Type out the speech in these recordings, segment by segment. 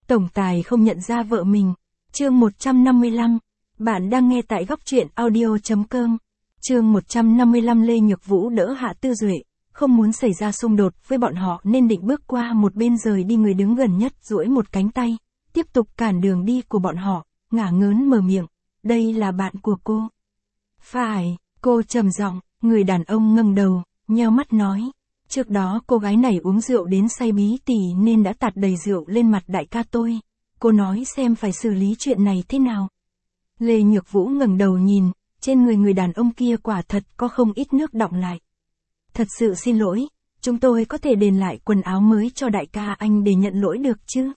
Tổng tài không nhận ra vợ mình. Chương 155. Bạn đang nghe tại góc truyện audio.com. Chương 155. Lê Nhược Vũ đỡ Hạ Tư Duệ, không muốn xảy ra xung đột với bọn họ nên định bước qua một bên rời đi. Người đứng gần nhất duỗi một cánh tay, tiếp tục cản đường đi của bọn họ, ngả ngớn mở miệng. Đây là bạn của cô. Phải, cô trầm giọng. Người đàn ông ngẩng đầu, nheo mắt nói. Trước đó cô gái này uống rượu đến say bí tỉ nên đã tạt đầy rượu lên mặt đại ca tôi. Cô nói xem phải xử lý chuyện này thế nào. Lê Nhược Vũ ngẩng đầu nhìn, trên người đàn ông kia quả thật có không ít nước đọng lại. Thật sự xin lỗi, chúng tôi có thể đền lại quần áo mới cho đại ca anh để nhận lỗi được chứ?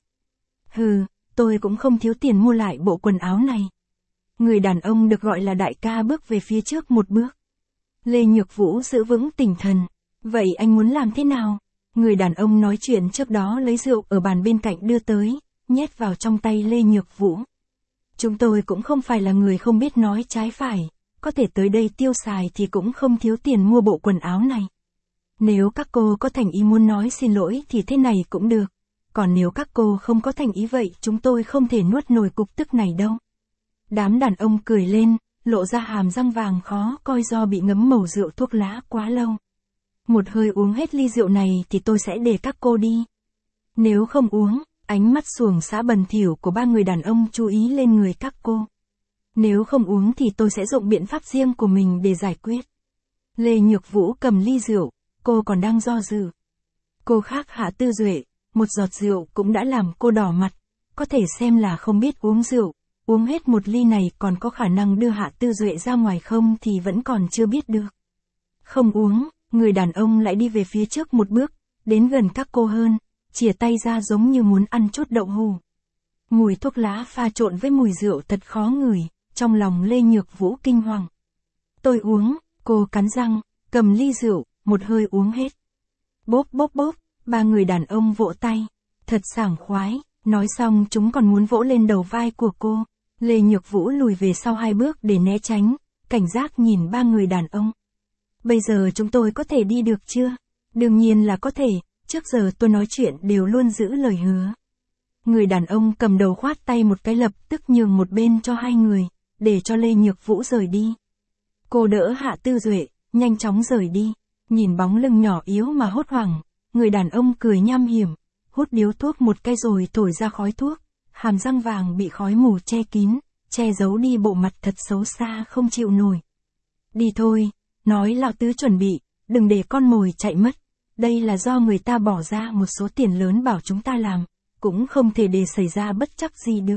Hừ, tôi cũng không thiếu tiền mua lại bộ quần áo này. Người đàn ông được gọi là đại ca bước về phía trước một bước. Lê Nhược Vũ giữ vững tinh thần. Vậy anh muốn làm thế nào? Người đàn ông nói chuyện trước đó lấy rượu ở bàn bên cạnh đưa tới, nhét vào trong tay Lê Nhược Vũ. Chúng tôi cũng không phải là người không biết nói trái phải, có thể tới đây tiêu xài thì cũng không thiếu tiền mua bộ quần áo này. Nếu các cô có thành ý muốn nói xin lỗi thì thế này cũng được, còn nếu các cô không có thành ý vậy chúng tôi không thể nuốt nổi cục tức này đâu. Đám đàn ông cười lên, lộ ra hàm răng vàng khó coi do bị ngấm màu rượu thuốc lá quá lâu. Một hơi uống hết ly rượu này thì tôi sẽ để các cô đi. Nếu không uống, ánh mắt xuồng xã bẩn thỉu của ba người đàn ông chú ý lên người các cô. Nếu không uống thì tôi sẽ dụng biện pháp riêng của mình để giải quyết. Lê Nhược Vũ cầm ly rượu, cô còn đang do dự. Cô khác Hạ Tư Duệ, một giọt rượu cũng đã làm cô đỏ mặt, có thể xem là không biết uống rượu. Uống hết một ly này còn có khả năng đưa Hạ Tư Duệ ra ngoài không thì vẫn còn chưa biết được. Không uống, người đàn ông lại đi về phía trước một bước, đến gần các cô hơn, chìa tay ra giống như muốn ăn chút đậu hũ. Mùi thuốc lá pha trộn với mùi rượu thật khó ngửi, trong lòng Lê Nhược Vũ kinh hoàng. Tôi uống, cô cắn răng, cầm ly rượu, một hơi uống hết. Bốp bốp bốp, ba người đàn ông vỗ tay, thật sảng khoái, nói xong chúng còn muốn vỗ lên đầu vai của cô. Lê Nhược Vũ lùi về sau 2 bước để né tránh, cảnh giác nhìn ba người đàn ông. Bây giờ chúng tôi có thể đi được chưa? Đương nhiên là có thể, trước giờ tôi nói chuyện đều luôn giữ lời hứa. Người đàn ông cầm đầu khoát tay một cái lập tức nhường một bên cho hai người, để cho Lê Nhược Vũ rời đi. Cô đỡ Hạ Tư Duệ, nhanh chóng rời đi, nhìn bóng lưng nhỏ yếu mà hốt hoảng, người đàn ông cười nham hiểm, hút điếu thuốc một cái rồi thổi ra khói thuốc, hàm răng vàng bị khói mù che kín, che giấu đi bộ mặt thật xấu xa không chịu nổi. Đi thôi, nói lão tứ chuẩn bị, đừng để con mồi chạy mất. Đây là do người ta bỏ ra một số tiền lớn bảo chúng ta làm, cũng không thể để xảy ra bất trắc gì được.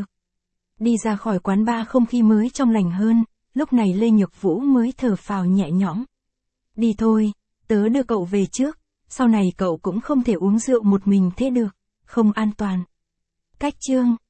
Đi ra khỏi quán bar không khí mới trong lành hơn, lúc này Lê Nhược Vũ mới thở phào nhẹ nhõm. Đi thôi, tớ đưa cậu về trước, sau này cậu cũng không thể uống rượu một mình thế được, không an toàn. Cách chương